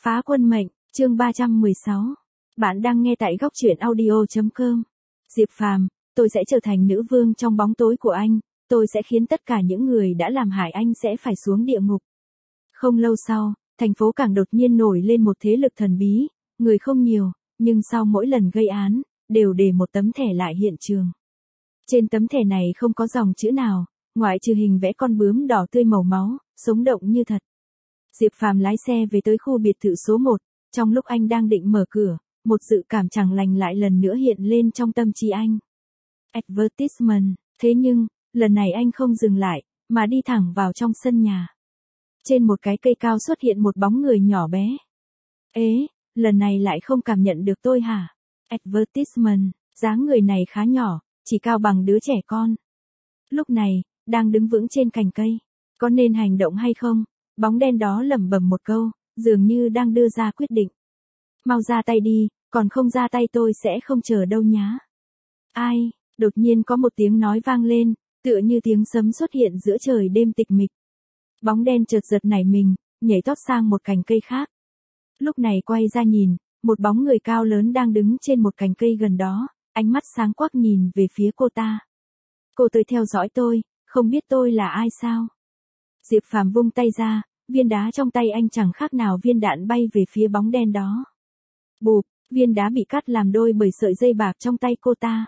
Phá quân mệnh, chương 316. Bạn đang nghe tại góc truyện audio.com. Diệp Phàm, tôi sẽ trở thành nữ vương trong bóng tối của anh, tôi sẽ khiến tất cả những người đã làm hại anh sẽ phải xuống địa ngục. Không lâu sau, thành phố Cảng đột nhiên nổi lên một thế lực thần bí, người không nhiều, nhưng sau mỗi lần gây án, đều để một tấm thẻ lại hiện trường. Trên tấm thẻ này không có dòng chữ nào, ngoại trừ hình vẽ con bướm đỏ tươi màu máu, sống động như thật. Diệp Phàm lái xe về tới khu biệt thự số 1, trong lúc anh đang định mở cửa, một dự cảm chẳng lành lại lần nữa hiện lên trong tâm trí anh. Advertisement, thế nhưng, lần này anh không dừng lại, mà đi thẳng vào trong sân nhà. Trên một cái cây cao xuất hiện một bóng người nhỏ bé. Ế, lần này lại không cảm nhận được tôi hả? Advertisement, dáng người này khá nhỏ, chỉ cao bằng đứa trẻ con. Lúc này, đang đứng vững trên cành cây, có nên hành động hay không? Bóng đen đó lẩm bẩm một câu, dường như đang đưa ra quyết định. Mau ra tay đi, còn không ra tay tôi sẽ không chờ đâu nhá. Ai, đột nhiên có một tiếng nói vang lên, tựa như tiếng sấm xuất hiện giữa trời đêm tịch mịch. Bóng đen chợt giật nảy mình, nhảy tót sang một cành cây khác. Lúc này quay ra nhìn, một bóng người cao lớn đang đứng trên một cành cây gần đó, ánh mắt sáng quắc nhìn về phía cô ta. Cô tới theo dõi tôi, không biết tôi là ai sao? Diệp Phàm vung tay ra, viên đá trong tay anh chẳng khác nào viên đạn bay về phía bóng đen đó. Bụp, viên đá bị cắt làm đôi bởi sợi dây bạc trong tay cô ta.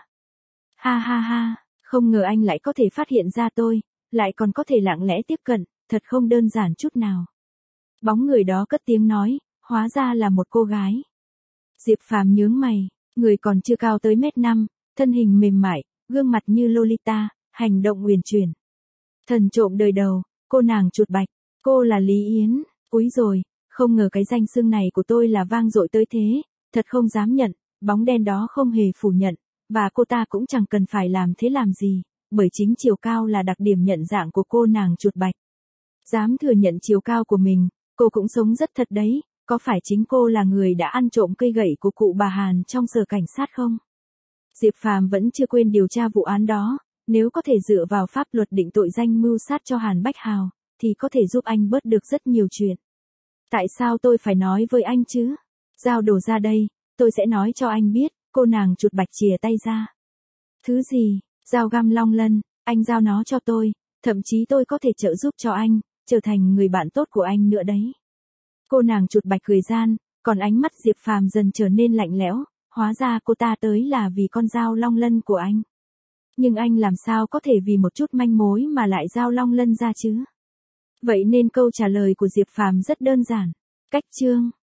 Ha ha ha, không ngờ anh lại có thể phát hiện ra tôi, lại còn có thể lặng lẽ tiếp cận, thật không đơn giản chút nào. Bóng người đó cất tiếng nói, hóa ra là một cô gái. Diệp Phàm nhướng mày, người còn chưa cao tới 1m5, thân hình mềm mại, gương mặt như Lolita, hành động uyển chuyển. Thần trộm đời đầu, cô nàng chuột bạch, cô là Lý Yến, úi rồi, không ngờ cái danh xưng này của tôi là vang dội tới thế, thật không dám nhận, bóng đen đó không hề phủ nhận, và cô ta cũng chẳng cần phải làm thế làm gì, bởi chính chiều cao là đặc điểm nhận dạng của cô nàng chuột bạch. Dám thừa nhận chiều cao của mình, cô cũng sống rất thật đấy, có phải chính cô là người đã ăn trộm cây gậy của cụ bà Hàn trong sở cảnh sát không? Diệp Phàm vẫn chưa quên điều tra vụ án đó, nếu có thể dựa vào pháp luật định tội danh mưu sát cho Hàn Bách Hào, thì có thể giúp anh bớt được rất nhiều chuyện. Tại sao tôi phải nói với anh chứ? Giao đồ ra đây, tôi sẽ nói cho anh biết, cô nàng chuột bạch chìa tay ra. Thứ gì? Dao găm long lân, anh giao nó cho tôi, thậm chí tôi có thể trợ giúp cho anh, trở thành người bạn tốt của anh nữa đấy. Cô nàng chuột bạch cười gian, còn ánh mắt Diệp Phàm dần trở nên lạnh lẽo, hóa ra cô ta tới là vì con dao long lân của anh. Nhưng anh làm sao có thể vì một chút manh mối mà lại giao long lân ra chứ? Vậy nên câu trả lời của Diệp Phàm rất đơn giản. Cách chương